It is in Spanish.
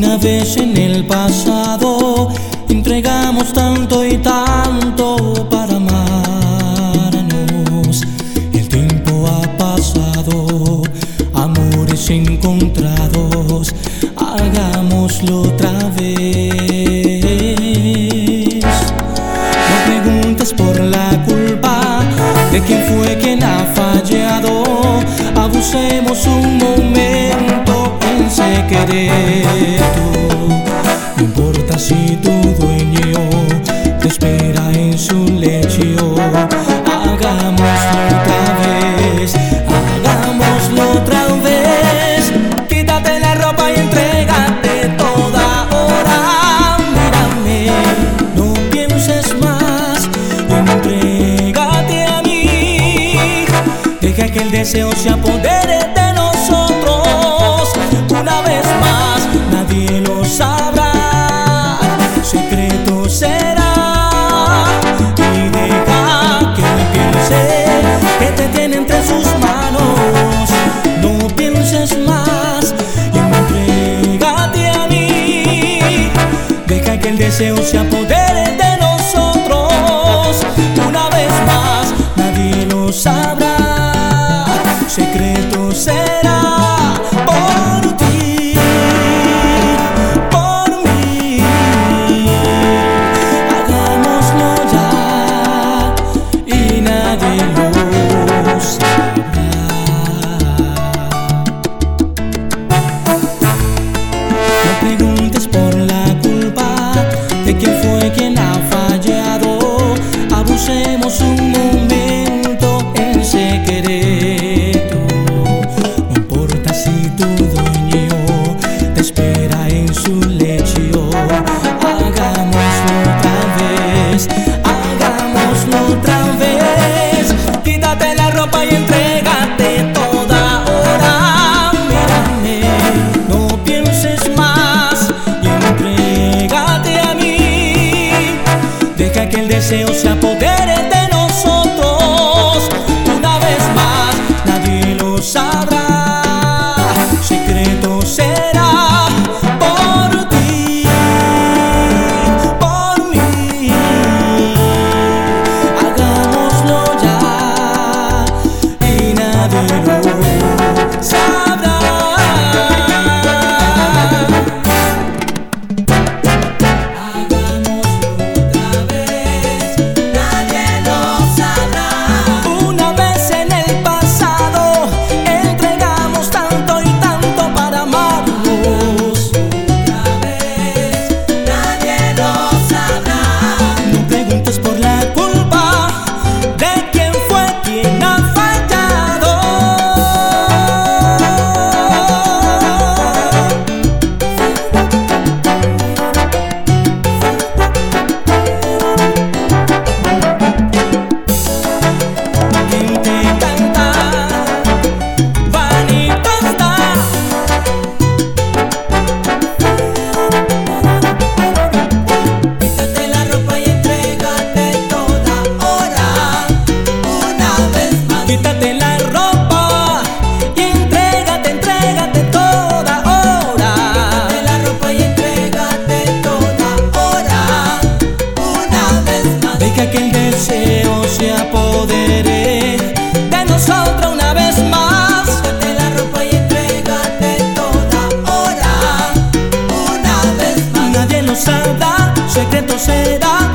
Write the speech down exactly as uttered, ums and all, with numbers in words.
Una vez en el pasado entregamos tanto y tanto para amarnos. El tiempo ha pasado, amores encontrados, hagámoslo otra vez. No preguntes por la culpa de quién fue quien ha fallado. Abusemos un momento en secreto. No importa si tu dueño te espera en su lecho. Hagámoslo otra vez, hagámoslo otra vez. Quítate la ropa y entrégate toda hora. Mírame, no pienses más, entrégate a mí. Deja que el deseo se apodere de nosotros. Una vez más, nadie lo sabrá, secreto será. Y deja que él piense que te tiene entre sus manos. No pienses más y entrégate a mí. Deja que el deseo se apodere de nosotros. Una vez más, nadie lo sabrá, secreto será. Por ti, por mí, hagámoslo ya y nadie lo sabrá. No preguntes por la culpa de quién fue quien ha fallado. Abusemos un momento en secreto. No importa si tu dueño te espera en su lecho. Hagámoslo otra vez, hagámoslo otra vez. Quítate la ropa y entrégate toda hora. Mírame, no pienses más y entrégate a mí. Deja que el deseo se apodere de nosotros. Una vez más, nadie lo sabrá, secreto será. Por ti, por mí, hagámoslo ya y nadie lo sabrá. Una vez en el pasado entregamos tanto y tanto para amarnos. Nadie lo sabrá. No preguntes por la culpa de quién fue quien ha fallado. Gente canta, bonito está. Quítate la ropa y entrégate toda hora. Una vez más. Quítate la ropa y entrégate, entrégate toda hora. Quítate la ropa y entrégate toda hora. Una vez más. Deja que el deseo se apodere de nosotros una vez más. Quítate la ropa y entrégate toda hora. Una vez más. Nadie lo sabrá, secreto será.